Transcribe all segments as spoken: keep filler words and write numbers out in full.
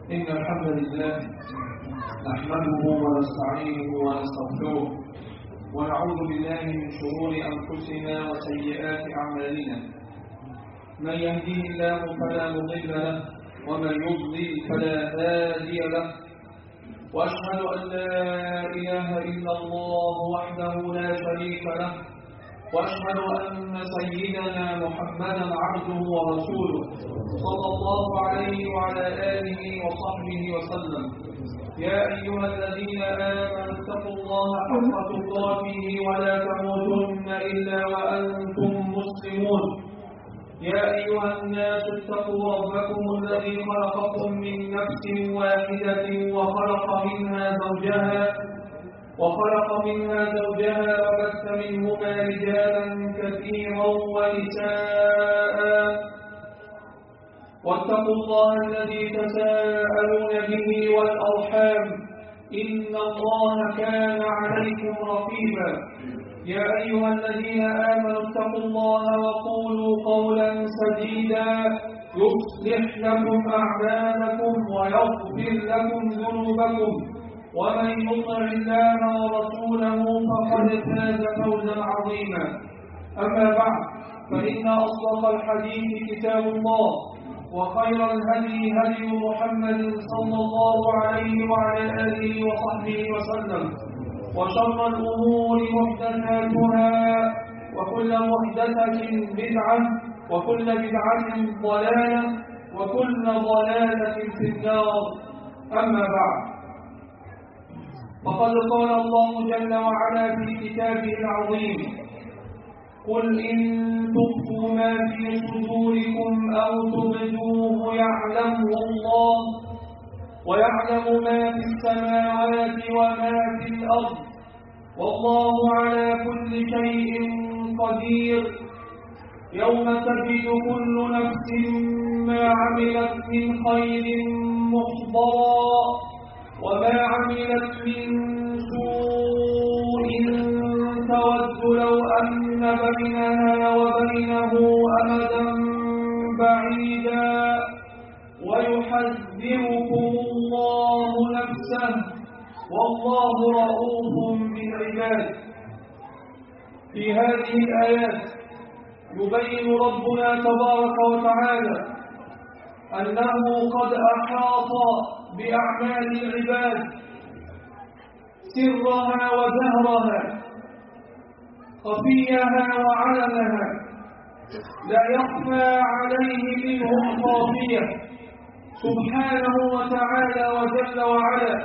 إن الحمد لله نحمده ونستعينه ونستغفره ونعوذ بالله من شرور أنفسنا وسيئات أعمالنا. من يهديه الله فلا مضل له ومن يضلل فلا هادي له، وأشهد أن لا إله إلا الله وحده لا شريك له، وأشهد أن سيدنا محمدا عبده ورسوله صلى الله عليه وعلى آله وصحبه وسلم. يا أيها الذين آمنوا اتقوا الله حق تقاته ولا تموتن إلا وأنتم مسلمون. يا أيها الناس اتقوا ربكم الذي خلقكم من نفس واحدة وخلق منها زوجها وخلق منها زوجها وبث منهما رجالا كثيرا ونساء، واتقوا الله الذي تساءلون به والأرحام إن الله كان عليكم رقيبا. يا أيها الذين آمنوا اتقوا الله وقولوا قولا سديدا يصلح لكم أعمالكم ويغفر لكم ذنوبكم، ومن يطع الله ورسوله فقد فاز فوزا عظيما. أما بعد، فإن أصدق الحديث كتاب الله، وخير الهدي هدي محمد صلى الله عليه وعلى آله وصحبه وسلم، وشر الأمور محدثاتها، وكل محدثة بدعة، وكل بدعة ضلالة، وكل ضلالة في النار. أما بعد، فقد قال الله جل وعلا في كتابه العظيم: قل إن تخفوا ما في صدوركم أو تبدوه يعلمه الله، ويعلم ما في السماوات وما في الأرض، والله على كل شيء قدير. يوم تجد كل نفس ما عملت من خير محضرا، وما عملت من سوء تود لو أن بينها وبينه أمدا بعيدا، ويحذركم الله نفسه والله رؤوف بالعباد. في هذه الآيات يبين ربنا تبارك وتعالى أنه قد أحاط بأعمال العباد سرها وجهرها، خفيها وعلنها، لا يخفى عليه منهم خافية سبحانه وتعالى وجل وعلا.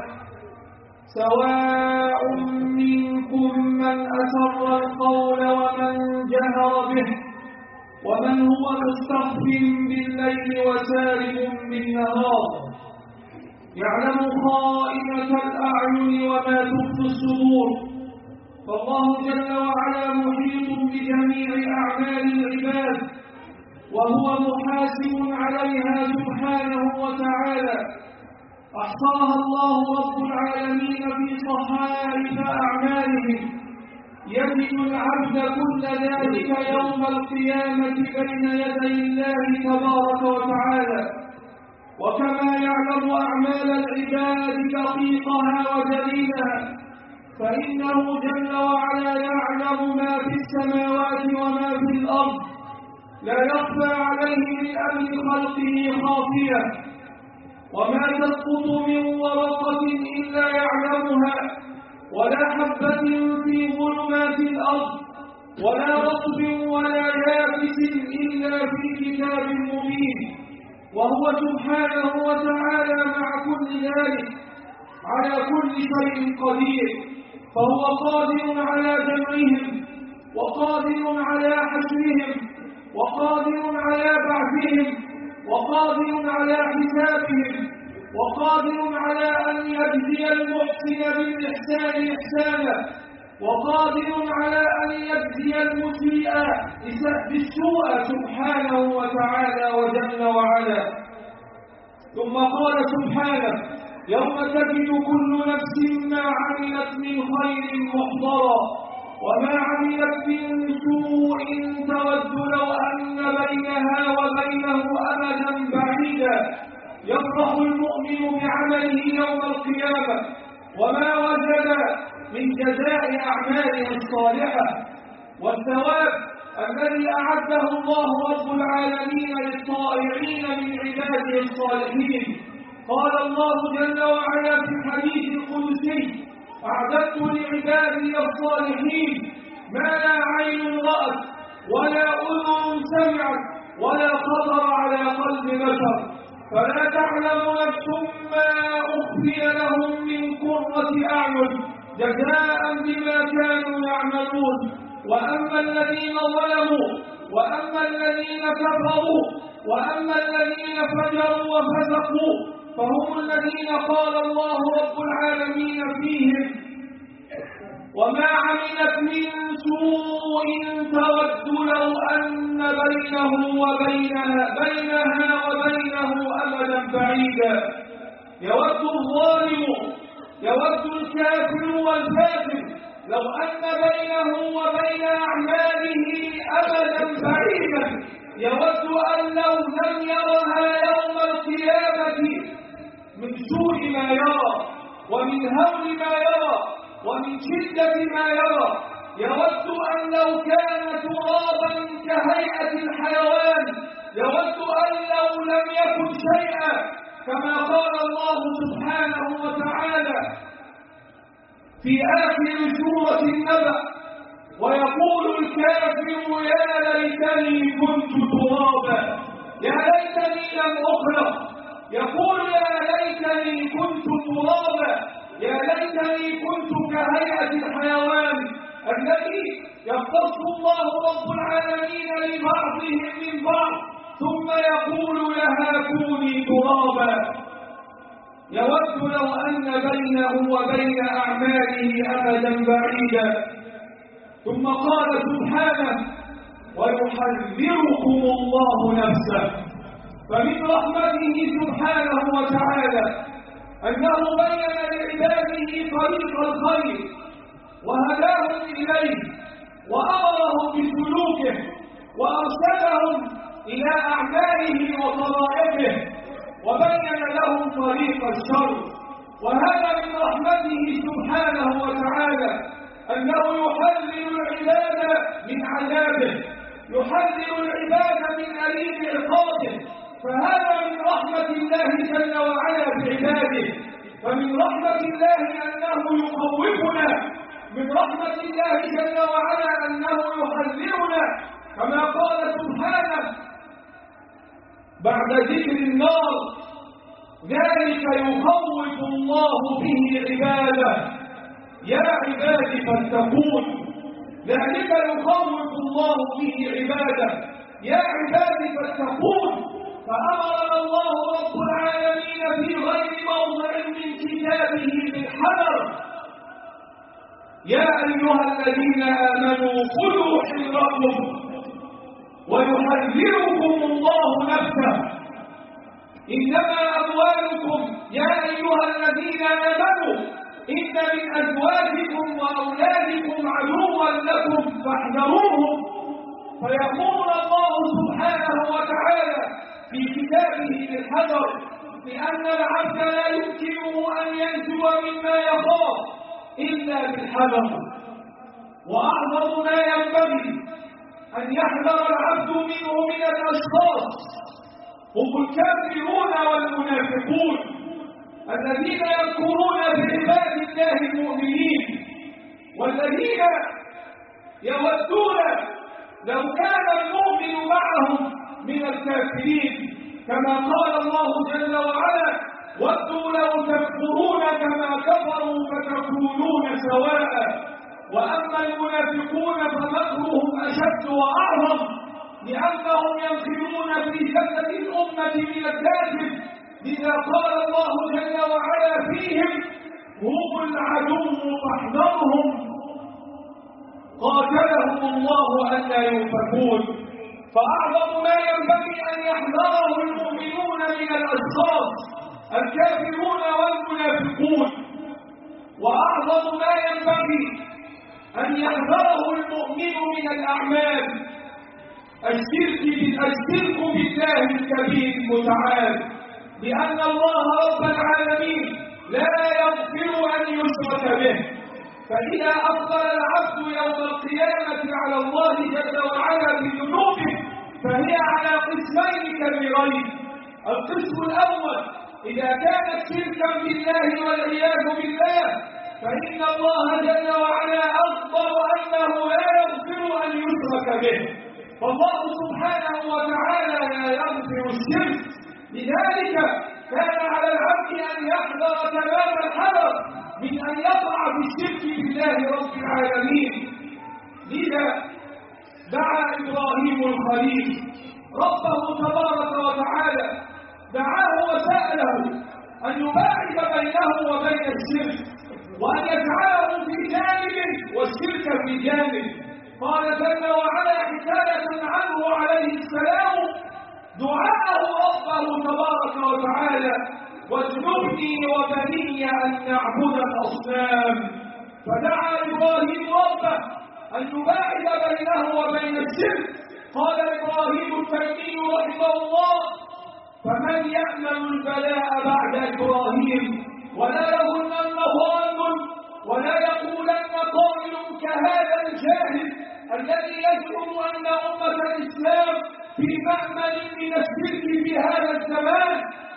سواء منكم من أسر القول ومن جهر به، ومن هو مستخف بالليل وسارب بالنهار، يعلم خائنة الأعين وما تخفي الصدور. فالله جل وعلا محيط بجميع أعمال العباد، وهو محاسب عليها سبحانه وتعالى. أحصاها الله رب العالمين في صحائف أعمالهم، يجد العبد كل ذلك يوم القيامة بين يدي الله تبارك وتعالى. وكما يعلم أعمال العباد دقيقها وجليلها، فإنه جل وعلا يعلم ما في السماوات وما في الأرض، لا يخفى عليه من أمر خلقه خافية. وما تسقط من ورقة إلا يعلمها، ولا حبة في ظلمات الأرض، ولا رطب ولا يابس إلا في كتاب مبين. وهو سبحانه وتعالى مع كل ذلك على كل شيء قدير، فهو قادر على جمعهم، وقادر على حشرهم، وقادر على بعثهم، وقادر على حسابهم، وقادر على أن يجزي المحسن بالإحسان إحسانا، وقادر على أن يجزي المسيء بالسوء سبحانه وتعالى وجل وعلا. ثم قال سبحانه: يوم تجد كل نفس ما عملت من خير محضرا، وما عملت من سوء تود لو أن بينها وبينه أمدا بعيدا، يفرح المؤمن بعمله يوم القيامة وما وجد من جزاء أعماله الصالحة والثواب الذي أعده الله رب العالمين للطائعين من عباده الصالحين. قال الله جل وعلا في الحديث القدسي: أعددت لعبادي الصالحين ما لا عين رأت ولا أذن سمعت ولا خطر على قلب بشر، فلا تعلم نفس ما أخفي لهم من قرة أعين جزاء بما كانوا يعملون. وأما الذين ظلموا وأما الذين كفروا وأما الذين فجروا وفسقوا فهم الذين قال الله رب العالمين فيهم: وما عملت من سوء تود لو أن بينه وبينها بينها وبينه أمدا بعيدا. يود الظالم يود الكافر والفاسق لو أن بينه وبين أعماله أمدا بعيدا، يود أن لو لم يرها يوم القيامة من سوء ما يرى ومن هول ما يرى ومن شدة ما يرى، يود أن لو كان ترابا كهيئة الحيوان، يود أن لو لم يكن شيئا، كما قال الله سبحانه وتعالى في آخر سورة النبأ: ويقول الكافر يا ليتني كنت ترابا، يا ليتني لم أخلق. يقول يا ليتني كنت ترابا، يا ليتني كنت كهيئة الحيوان الذي يختص الله رب العالمين لبعضهم من بعض ثم يقول لها كوني ترابا. يود لو أن بينه وبين أعماله أمدا بعيدا. ثم قال سبحانه: ويحذركم الله نفسه. فمن رحمته سبحانه وتعالى أنه بين لعباده طريق الخير وهداهم إليه وأمرهم بسلوكه وأرشدهم إلى أعماله وطرائقه وبين لهم طريق الشر. وهذا من رحمته سبحانه وتعالى أنه يحذر العباد من عذابه، يحذر العباد من أليم عقابه. فهذا من رحمة الله جل وعلا بعباده. فمن رحمة الله أنه يخوفنا، من رحمة الله جل وعلا أنه يحذرنا، كما قال سبحانه بعد ذكر النار: ذلك يخوف الله به عباده يا عبادي فاتقون. ذلك يخوف الله به عباده يا عبادي فاتقون. فأمرنا الله رب العالمين في غير موضع من كتابه بالحذر: يا أيها الذين آمنوا خذوا حذركم ويحذركم الله نفسه. إنما أموالكم يا أيها الذين آمنوا إن من أزواجكم وأولادكم عدوا لكم فاحذروهم. فيقول الله سبحانه وتعالى في كتابه بالحذر لأن العبد لا يمكنه أن ينجو مما يخاف إلا بالحذر. وأعظم ما ينبغي أن يحذر العبد منه من الأشخاص هم الكافرون والمنافقون الذين يذكرون بعباد الله المؤمنين، والذين يودون لو كان المؤمن معهم من الكافرين، كما قال الله جل وعلا: ودوا لو تكفرون كما كفروا فتكونون سواء. وأما المنافقون فمكرهم أشد وأعظم، لأنهم ينخرون في جسد الأمة من الداخل. لذا قال الله جل وعلا فيهم: هم العدو فاحذرهم قاتلهم الله ألا يؤفكون. فأعظم ما ينبغي أن يحذره المؤمنون من الأشخاص الكافرون والمنافقون، وأعظم ما ينبغي أن يحذره المؤمن من الأعمال الشرك الشرك بالله الكبير المتعال. بأن الله رب العالمين لا يغفر أن يشرك به. فإذا أقبل العبد يوم القيامة على الله جل وعلا بذنوبه فهي على قسمين كبيرين. القسم الأول إذا كانت شركا بالله والعياذ بالله فإن الله جل وعلا أخبر أنه لا يغفر أن يشرك به، فالله سبحانه وتعالى لا يغفر الشرك. لذلك كان على العبد أن يحذر تمام الحذر من أن يقع في الشرك بالله رب العالمين. لذا دعا إبراهيم الخليل ربه تبارك وتعالى، دعاه وسأله أن يباعد بينه وبين الشرك وأن يجعله في جانب والشرك في جانب. قال جل وعلا حكاية عنه عليه السلام دعاءه ربه تبارك وتعالى: واجنبني وبني أن نعبد الأصنام. فدعا إبراهيم ربه أن يباعد بينه وبين الشرك. قال إبراهيم التيمي رحمه الله: فمن يأمن البلاء بعد إبراهيم؟ ولا يظنن ظان ولا يقولن قائل كهذا الجاهل الذي يزعم أن أمة الإسلام في مأمن من الشرك في هذا الزمان،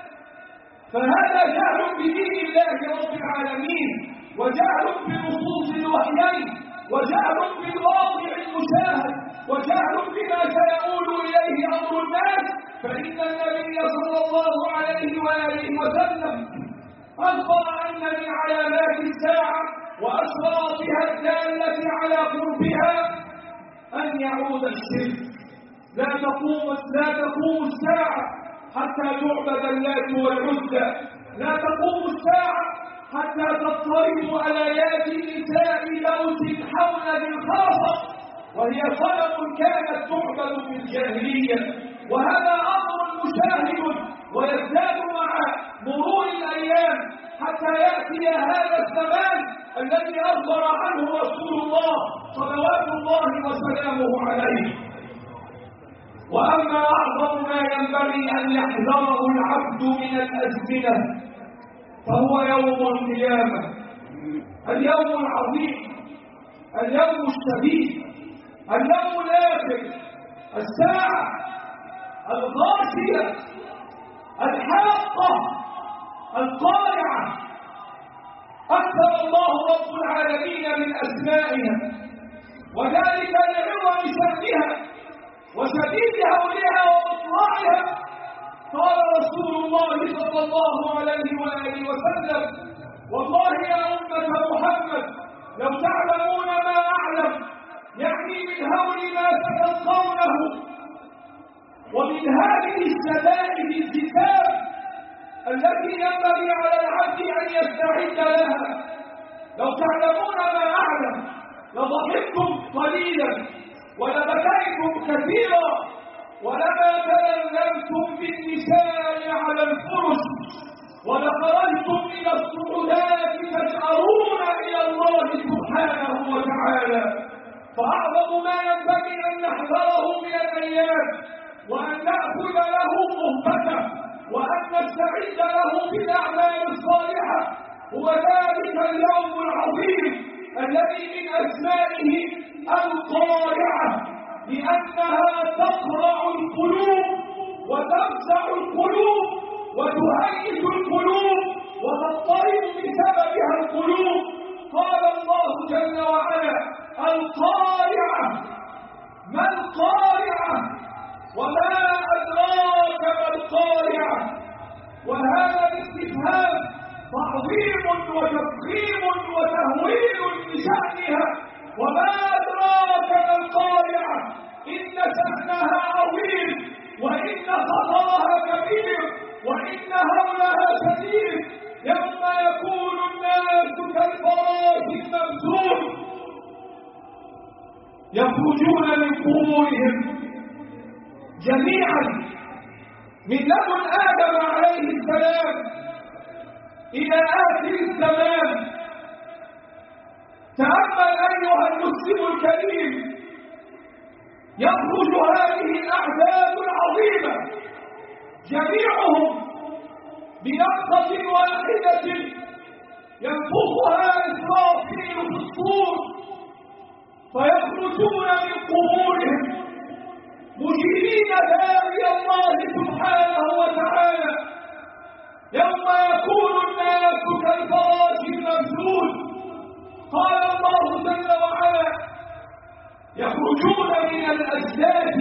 فهذا جهل بدين الله رب العالمين، وجهل بنصوص الوحيين، وجهل بالواقع المشاهد، وجهل بما سيؤول إليه أمر الناس. فإن النبي صلى الله عليه وآله وسلم أخبر أن من علامات الساعة وأشراطها الدالة على قربها أن يعود الشرك. لا تقوم لا تقوم الساعة حتى تعبد اللات والعزى، لا تقوم الساعة حتى تضطرب آيات نساء لوط حول ذي الخاصة، وهي صنم كانت تعبد في الجاهلية. وهذا أمر مشاهد ويزداد مع مرور الأيام حتى يأتي هذا الزمان الذي أخبر عنه رسول الله صلوات الله وسلامه عليه. وأما أعظم ما ينبغي أن يحذره العبد من الأزمنة فهو يوم القيامة، اليوم العظيم، اليوم الشديد، اليوم الآخر، الساعة الغاشية الحاقة القارعة. أكثر الله رب العالمين من أسمائها، وذلك لعظم شأنها وشديد هولها ومطلعها. قال رسول الله صلى الله عليه وآله وسلم: والله يا أمة محمد لو تعلمون ما أعلم، يعني من هول ما ستلقونه ومن هذه الشدائد الكتاب التي ينبغي على العبد أن يستعد لها، لو تعلمون ما أعلم لضحكتم قليلا ولبكيتم كثيرا ولما تلملمتم بالنساء على الفرش ولخرجتم إلى الصعودات تجأرون إلى الله سبحانه وتعالى. فأعظم ما ينبغي أن نحذره من الأيام وأن نأخذ له مهبته وأن نستعد له بالأعمال الصالحة هو ذلك اليوم العظيم الذي من أسمائه القارعة، لأنها تقرع القلوب وتفزع القلوب وتهيج القلوب وتضطرب بسببها القلوب. قال الله جل وعلا: القارعة. ما القارعة؟ وما أدراك ما القارعة؟ وهذا الاستفهام تعظيم وتفخيم وتهويل لشأنها. وما أدراك ما القارعة؟ إن شأنها عظيم، وإن خطرها كبير، وإن هولها شديد. يوم يكون الناس كالفراش المبثوث يخرجون من قبورهم جميعا من لدن آدم عليه السلام إلى آخر الزمان. تأمل أيها المسلم الكريم، يخرج هذه الأعداد العظيمة جميعهم بنفخة واحدة ينفخها إسرافيل في الصور فيخرجون من قبورهم مجيبين داعي الله سبحانه وتعالى يوم يكون الناس كالفراش المبثوث. قال الله جل وعلا: يخرجون من الأجداث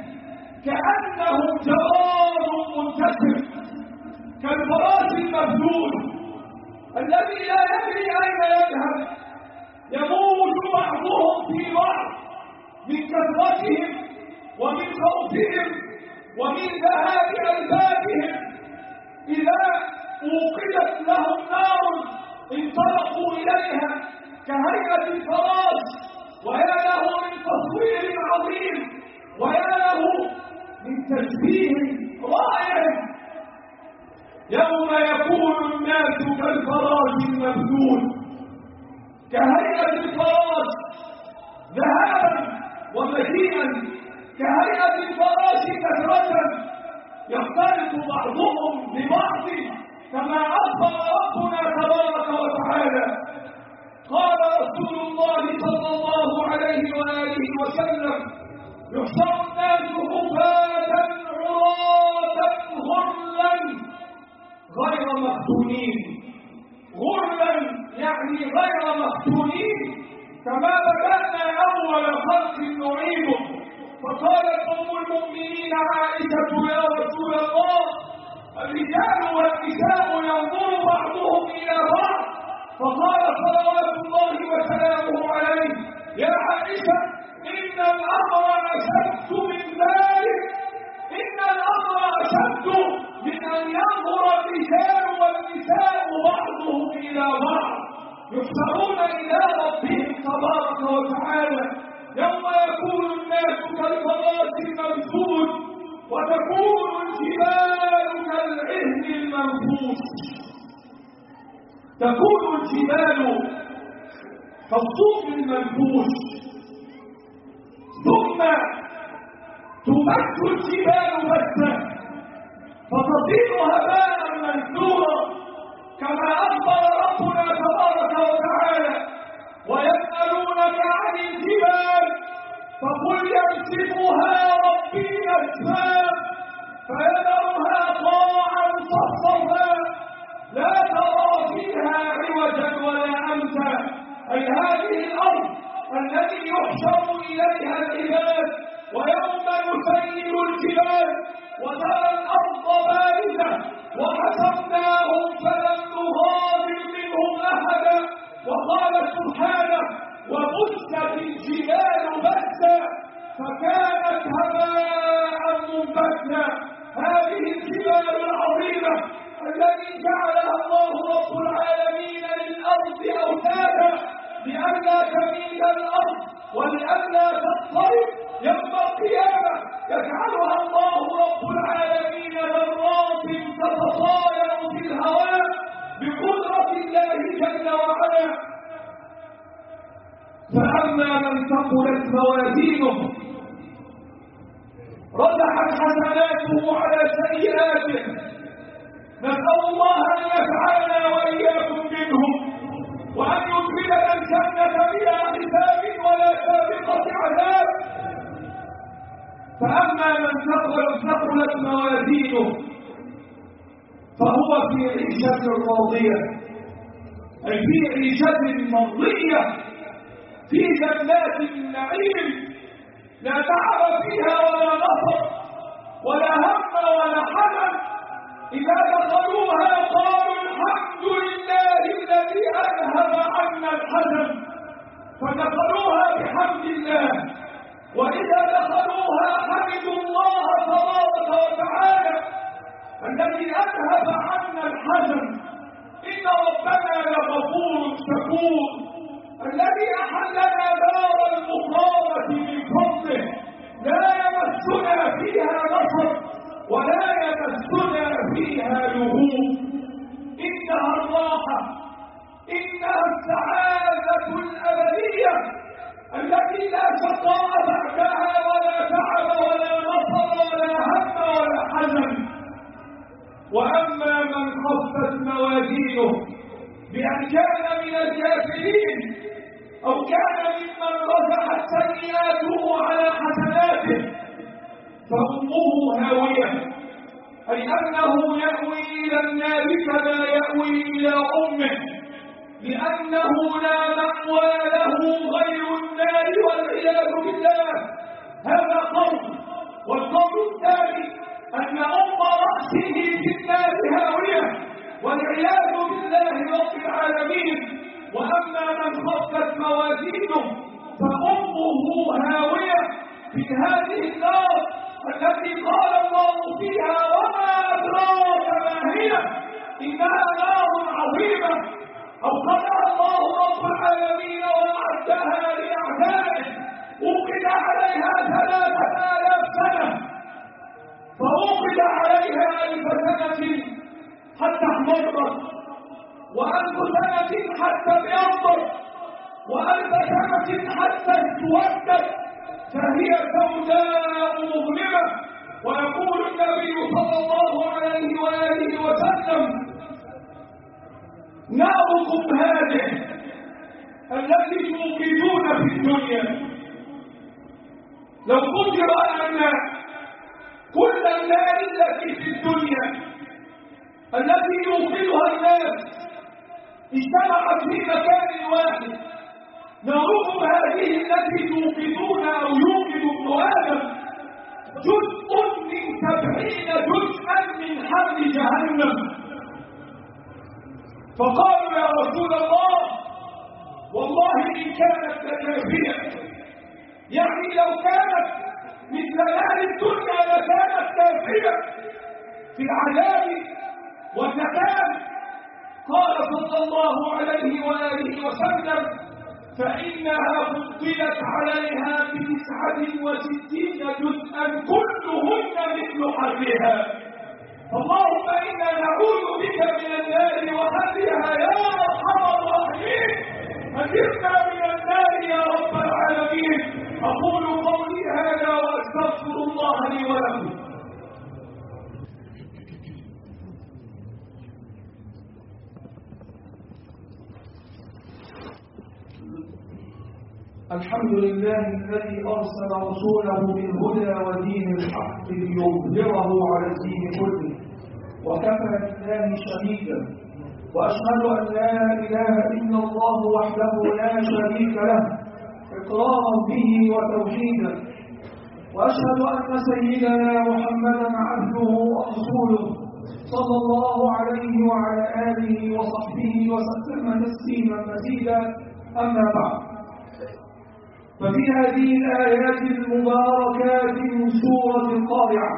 كأنهم جراد منتشر كالفراش المبثوث الذي لا يدري أين يذهب، يموت بعضهم في بعض من كثرتهم ومن خوفهم ومن ذهاب ألبابهم. إذا أوقدت لهم نار انطلقوا إليها كهيئة الفراش، ويا له من تصوير عظيم ويا له من تشبيه رائع. يوم يكون الناس كالفراش المبثوث كهيئة الفراش ذهابا ومجيئا، كهيئة الفراش كثرة يختلط بعضهم ببعض كما أخبر ربنا تبارك وتعالى. قال رسول الله صلى الله عليه وآله وسلم: يحشر الناس حفاة عراة غرلا غير مختونين. غرلا يعني غير مختونين، كما بدأنا أول خلق نعيده. فقالت أم المؤمنين عائشة: يا رسول الله، الرجال والنساء ينظر بعضهم إلى بعض. فقال صلوات الله وسلامه عليه: يا عائشة، إن الأمر أشد من ذلك، إن الأمر أشد من أن ينظر الرجال والنساء بعضهم إلى بعض. يحشرون إلى ربهم تبارك وتعالى يوم يكون الناس كالفراش المبثوث وتكون الجبال كالعهن المنفوش. تكون الجبال كالصوف المنفوش، ثم تبث الجبال بثا فتصير هباء منثورا، كما أخبر ربنا تبارك وتعالى: ويسألونك عن الجبال فقل ينسفها ربي نسفا فيذرها قاعا صفصفا لا ترى فيها عوجا ولا أمتا. أي هذه الأرض التي يحشر إليها العباد، ويوم نسير الجبال وترى الأرض بارزة وحشرناهم فلم نغادر منهم أحدا. وقال سبحانه: وبست الجبال بسا فكانت هباء منبثا. هذه الجبال العظيمة التي جعلها الله رب العالمين للأرض أوتادا لئلا تميل الأرض ولئلا تضطرب يوم القيامة، يجعلها الله رب العالمين ذرات تتطاير في الهواء بقدرة الله جل وعلا. فأما من ثقلت موازينه رجحت حسناته على سيئاته، نسأل الله أن يجعلنا وإياكم منهم، وأن يدخلنا الجنة بلا حساب ولا سابقة عذاب. فأما من ثقلت موازينه فهو في عيشة راضية، أي في عيشة مرضية في جنات النعيم، لا تعب فيها ولا نصب ولا هم ولا حزن. إذا دخلوها قالوا الحمد لله الذي أذهب عنا الحزن، فدخلوها بحمد الله. وإذا دخلوها حمدوا الله تبارك وتعالى الذي أذهب عنا الحزن. إن ربنا لغفور شكور الذي أحلنا دار المقامة من فضله، لا يمسنا فيها نصب ولا يمسنا فيها لغوب. إنها الراحة، إنها السعادة الأبدية التي لا شقاء بعدها ولا تعب ولا نصب ولا هم ولا حزن. وأما من خفت موازينه بأن كان من الكافرين أو كان ممن رجحت سيئاته على حسناته فأمه هاوية، أي أنه يأوي إلى النار كما يأوي إلى أمه، لأنه لا مأوى له غير النار والعياذ بالله. هذا قول. والقول الثاني أن أم رأسه في النار هاوية والعياذ بالله رب العالمين. وأما من خفت موازينه فأمه هاوية في هذه النار التي قال الله فيها وما أدراك ما هي، إنها نار عظيمة أوقدها الله رب العالمين وأعدها لأعدائه، أوقد عليها ثلاثة آلاف سنة، فأوقد عليها ألف سنة حتى احمرت، وألف سنة حتى ابيضت، وألف سنة حتى اسودت، فهي سوداء مظلمة. ويقول النبي صلى الله عليه وآله وسلم: ناركم هذه التي توقدون في الدنيا لو قدر أن كل النار التي في الدنيا التي يوقدها الناس اجتمعت في مكان واحد، ناركم هذه التي توقدون أو يوقد ابن آدم جزء من سبعين جزءا من حر جهنم. فقالوا: يا رسول الله، والله إن كانت لكافية، يعني لو كانت مثل نار الدنيا لكانت كافية في العذاب والنكال. قال صلى الله عليه وآله وسلم: فإنها فضلت عليها بتسعة وستين جزءا كلهن مثل حرها. اللهم إنا نعوذ بك من النار وحرها يا أرحم الراحمين، أجرنا من النار يا رب العالمين. أقول قولي هذا وأستغفر الله لي ولكم. الحمد لله الذي أرسل رسوله بالهدى ودين الحق ليظهره على الدين كله، وكفى بالله شهيدا، وأشهد أن لا إله إلا الله وحده لا شريك له إقرارا به وتوحيدا، وأشهد أن سيدنا محمدا عبده ورسوله صلى الله عليه وعلى آله وصحبه وسلم تسليما مزيدا. أما بعد، ففي هذه الآيات المباركات من سورة القارعة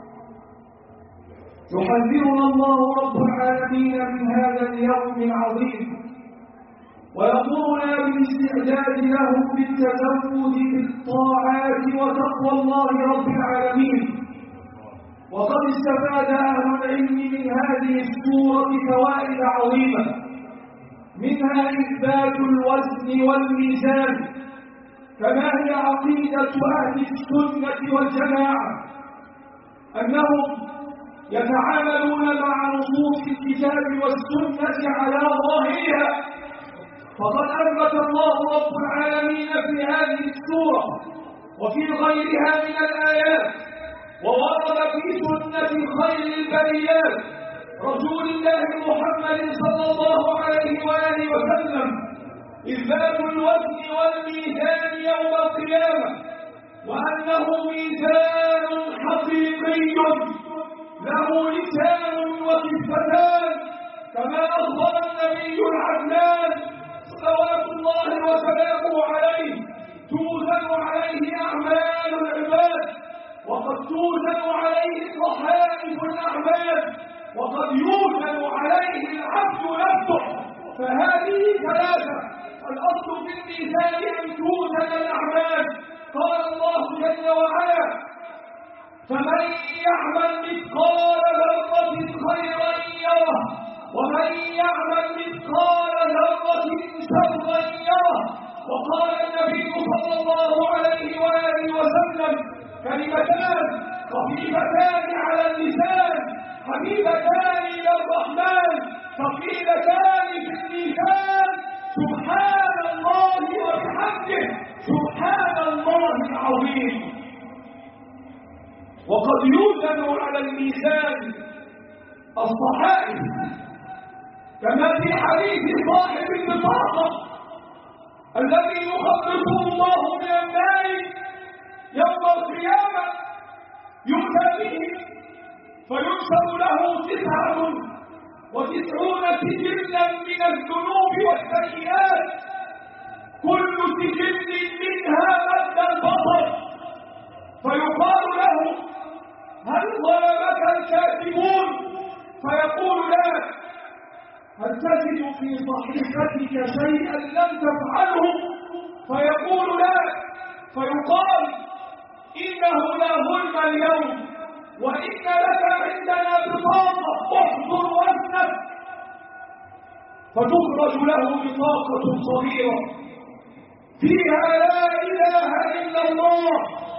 يحذرنا الله رب العالمين من هذا اليوم العظيم، ويأمرنا بالاستعداد له بالتزود بالطاعات وتقوى الله رب العالمين. وقد استفاد أهل العلم من هذه السورة فوائد عظيمة، منها إثبات الوزن والميزان كما هي عقيدة أهل السنة والجماعة، أنهم يتعاملون مع نصوص الكتاب والسنة على ظاهرها. فقد أثبت الله رب العالمين في هذه السورة وفي غيرها من الآيات، وورد في سنة خير البريات رسول الله محمد صلى الله عليه وآله وسلم إثبات الوزن والميزان يوم القيامة، وأنه ميزان حقيقي له لسان وكفتان، كما أخبر النبي العدنان صلوات الله وسلامه عليه: توزن عليه أعمال العباد، وقد توزن عليه صحائف الأعمال، وقد يوزن عليه العبد نفسه. فهذه ثلاثة: الأصل في الميزان أن توزن الأعمال. قال الله جل وعلا: فمن يعمل مثقال ذرة خيرا يره، ومن يعمل مثقال ذرة شرا يره. وقال النبي صلى الله عليه وآله وسلم: كلمتان خفيفتان على اللسان حبيبتان إلى الرحمن ثقيلتان في الميزان سبحان الله وبحمده سبحان الله العظيم. وقد يوزن على الميزان الصحائف كما في حديث صاحب البطاقة الذي يخلصه الله من النار يوم القيامة، يؤتى به فينشر له تسعة وتسعون سجلا من الذنوب والسيئات، كل سجل منها مد البصر، فيقال له هل ظلمك الكاتبون؟ فيقول لا. هل تجد في صحيفتك شيئا لم تفعله؟ فيقول لا. فيقال إنه لا ظلم اليوم وإن لك عندنا بطاقة احضر وزنك، فتخرج له بطاقة صغيرة فيها لا إله إلا الله،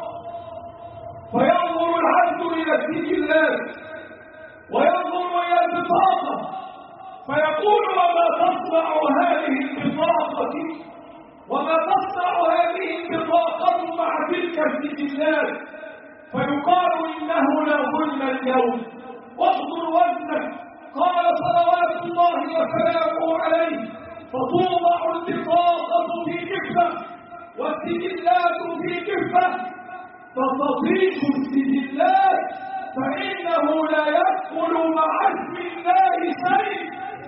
فينظر العبد إلى السجلات وينظر إلى البطاقة فيقول وما تصنع هذه البطاقة وما تصنع هذه البطاقة مع تلك السجلات؟ فيقال إنه لا ظلم اليوم واحضر وزنك. قال صلوات الله وسلامه عليه فتوضع البطاقة في كفة والسجلات في كفة فتطيش السجلات فإنه لا يدخل مع اسم الله شيء.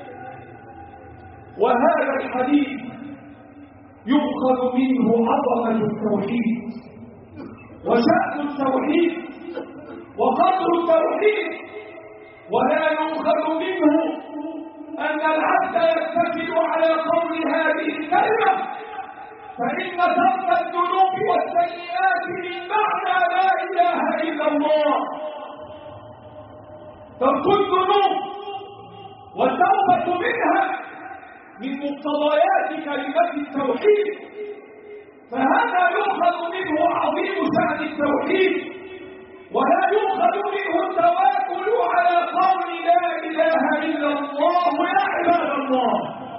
وهذا الحديث يؤخذ منه عظمة التوحيد وشأن التوحيد وقدر التوحيد، ولا يؤخذ منه أن العبد يتكل على قول هذه الكلمة، فإن ترك الذنوب والسيئات من معنى لا إله إلا الله. ترك الذنوب والتوبة منها من مقتضيات كلمة التوحيد، فهذا يؤخذ منه عظيم شأن التوحيد، ولا يؤخذ منه التواكل على قول لا إله إلا الله يا عباد الله.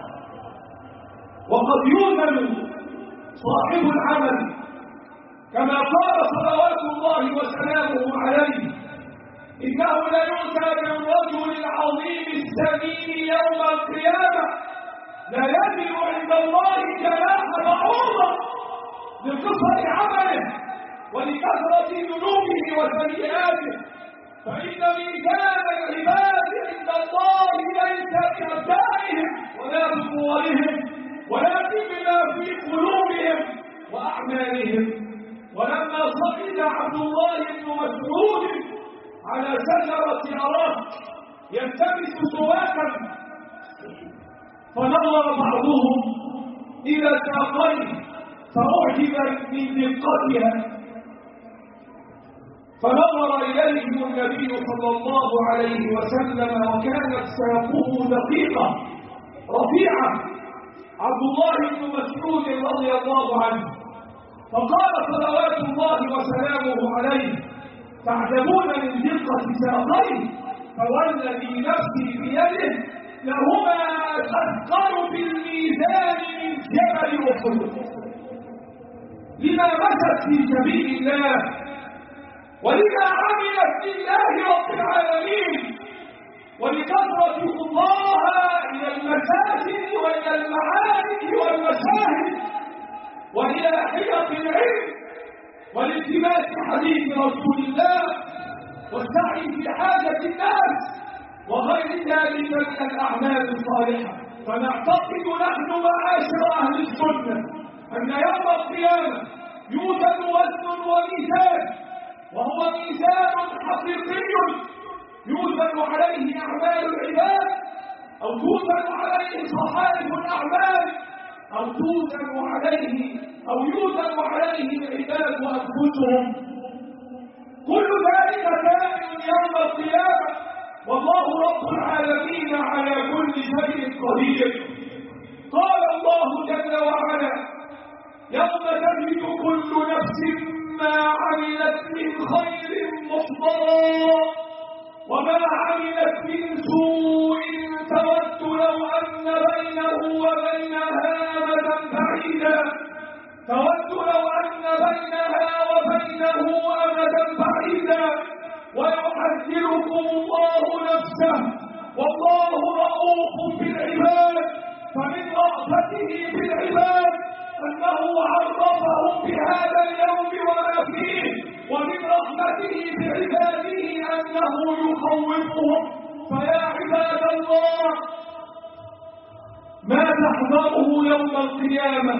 وقد يؤمن صاحب العمل كما قال صلوات الله وسلامه عليه إنه ليؤتى بالرجل العظيم السمين يوم القيامة لا يجد عند الله جناح بعوضة لقصر عمله ولكثرة ذنوبه وسيئاته، فإن ميزان العباد عند الله ليس بأبدانهم ولا بصورهم ولكن بما في قلوبهم وأعمالهم. ولما صعد عبد الله بن مسعود على شجرة أراك يلتمس سواكا فنظر بعضهم إلى ساقيه فأعجب من دقتها، فنظر إليهم النبي صلى الله عليه وسلم وكانت ساقه دقيقة رفيعة عبد الله بن مسعود رضي الله عنه، فقال صلوات الله وسلامه عليه تعجبون من دقة ساقيه فوالذي نفسي بيده لهما أثقل في الميزان من جبل أحد. لما مشت في سبيل الله ولما عملت لله رب العالمين ولكثرة خطاها إلى المساجد وإلى المعارك والمشاهد وإلى حلق العلم والالتماس حديث رسول الله والسعي في حاجة الناس وغير ذلك من الأعمال الصالحة. فنعتقد نحن معاشر أهل السنة أن يوم القيامة يوجد وزن وميزان، وهو ميزان حقيقي يوزن عليه أعمال العباد أو توزن عليه صحائف الأعمال أو توزن عليه أو يوزن عليه العباد وأنفسهم. كل ذلك كائن يوم القيامة والله رب العالمين على كل شيء قدير. قال الله جل وعلا يوم تجد كل نفس ما عملت من خير محضرا وما عملت من سوء تود لو أن بينه وبينها أمدا بعيدا تود لو أن بينها وبينه أمدا بعيدا ويحذركم الله نفسه والله رؤوف بالعباد. فمن رأفته بالعباد أنه عرفهم بهذا اليوم وما فيه، ومن رحمته بعباده أنه يخوفهم. فيا عباد الله ما تحذره يوم القيامة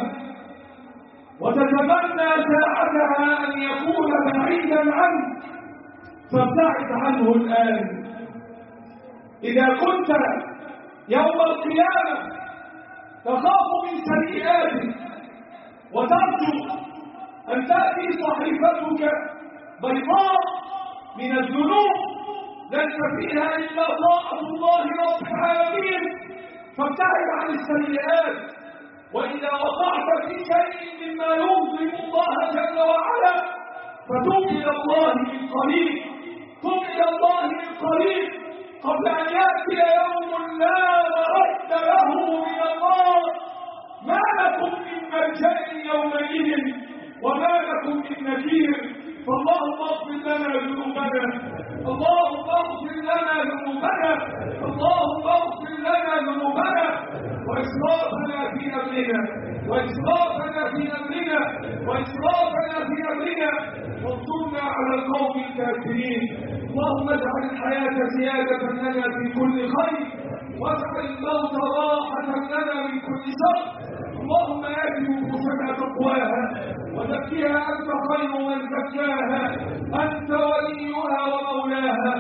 وتتمنى ساعتها أن يكون بعيدا عنك فابتعد عنه الآن. إذا كنت يوم القيامة تخاف من سيئاتك وترجو أن تأتي صحيفتك بيضاء من الذنوب ليس فيها إلا طاعة الله رب العالمين فابتعد عن السيئات. وإذا وقعت في شيء مما يغضب الله جل وعلا فتوب إلى الله من قريب، توب إلى الله من قريب قبل أن يأتي يوم لا مرد له من الله. ما لكم من ملجأ يومئذ وما لكم من نكير. فاللهم اغفر لنا ذنوبنا، اللهم اغفر لنا ذنوبنا، اللهم اغفر لنا ذنوبنا وإسرافنا في أمرنا وإسرافنا في أمرنا وإسرافنا في أمرنا وانصرنا على القوم الكافرين. اللهم اجعل الحياة زيادة لنا في كل خير واجعل الموت راحة لنا من كل شر. اللهم آت نفوسنا تقواها وزكها أنت خير من زكاها أنت وليها ومولاها.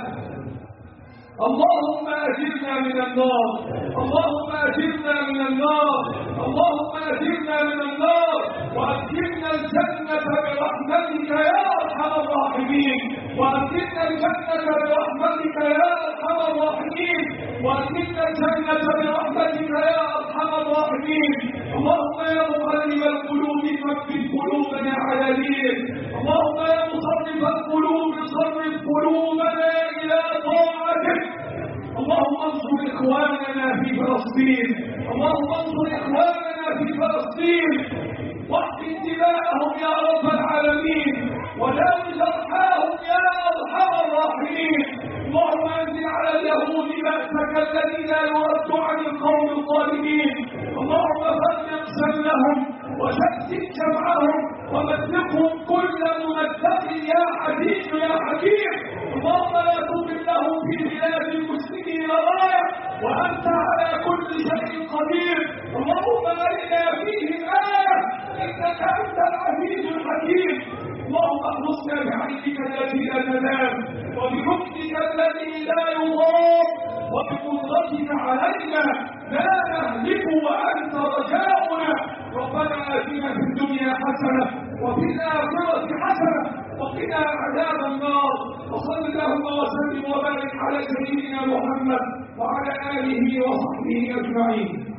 اللهم أجرنا من النار، اللهم أجرنا من النار، اللهم أجرنا من النار وأدخلنا الجنة برحمتك يا أرحم الراحمين، وأدخلنا الجنة برحمتك يا أرحم الراحمين، وأدخلنا الجنة برحمتك يا أرحم الراحمين. اللهم يا مقلب القلوب ثبت قلوبنا على دينك، اللهم يا مصرف القلوب صرف قلوبنا إلى طاعتك. اللهم انصر إخواننا في فلسطين، اللهم انصر إخواننا في فلسطين واحقن دماءهم يا رب العالمين وداوي جرحاهم يا أرحم الراحمين. اللهم انزل على اليهود بأسك الذي لا يرد عن القوم الظالمين. اللهم فرق سلهم وشتت جمعهم ومزقهم كل ممزق يا عزيز يا حكيم. اللهم لا تضل لهم في بلاد المسلمين راية وأنت على كل شيء قدير. اللهم أرنا فيهم آية إنك أنت العزيز الحكيم. اللهم اخلصنا بعينك التي لا تنام وبحكمك الذي لا يضام وبقدرتك علينا لا نهلك وأنت رجاؤنا. ربنا آتنا في الدنيا حسنة وفي الآخرة حسنة وقنا عذاب النار. وصل اللهم وسلم وبارك على سيدنا محمد وعلى آله وصحبه أجمعين.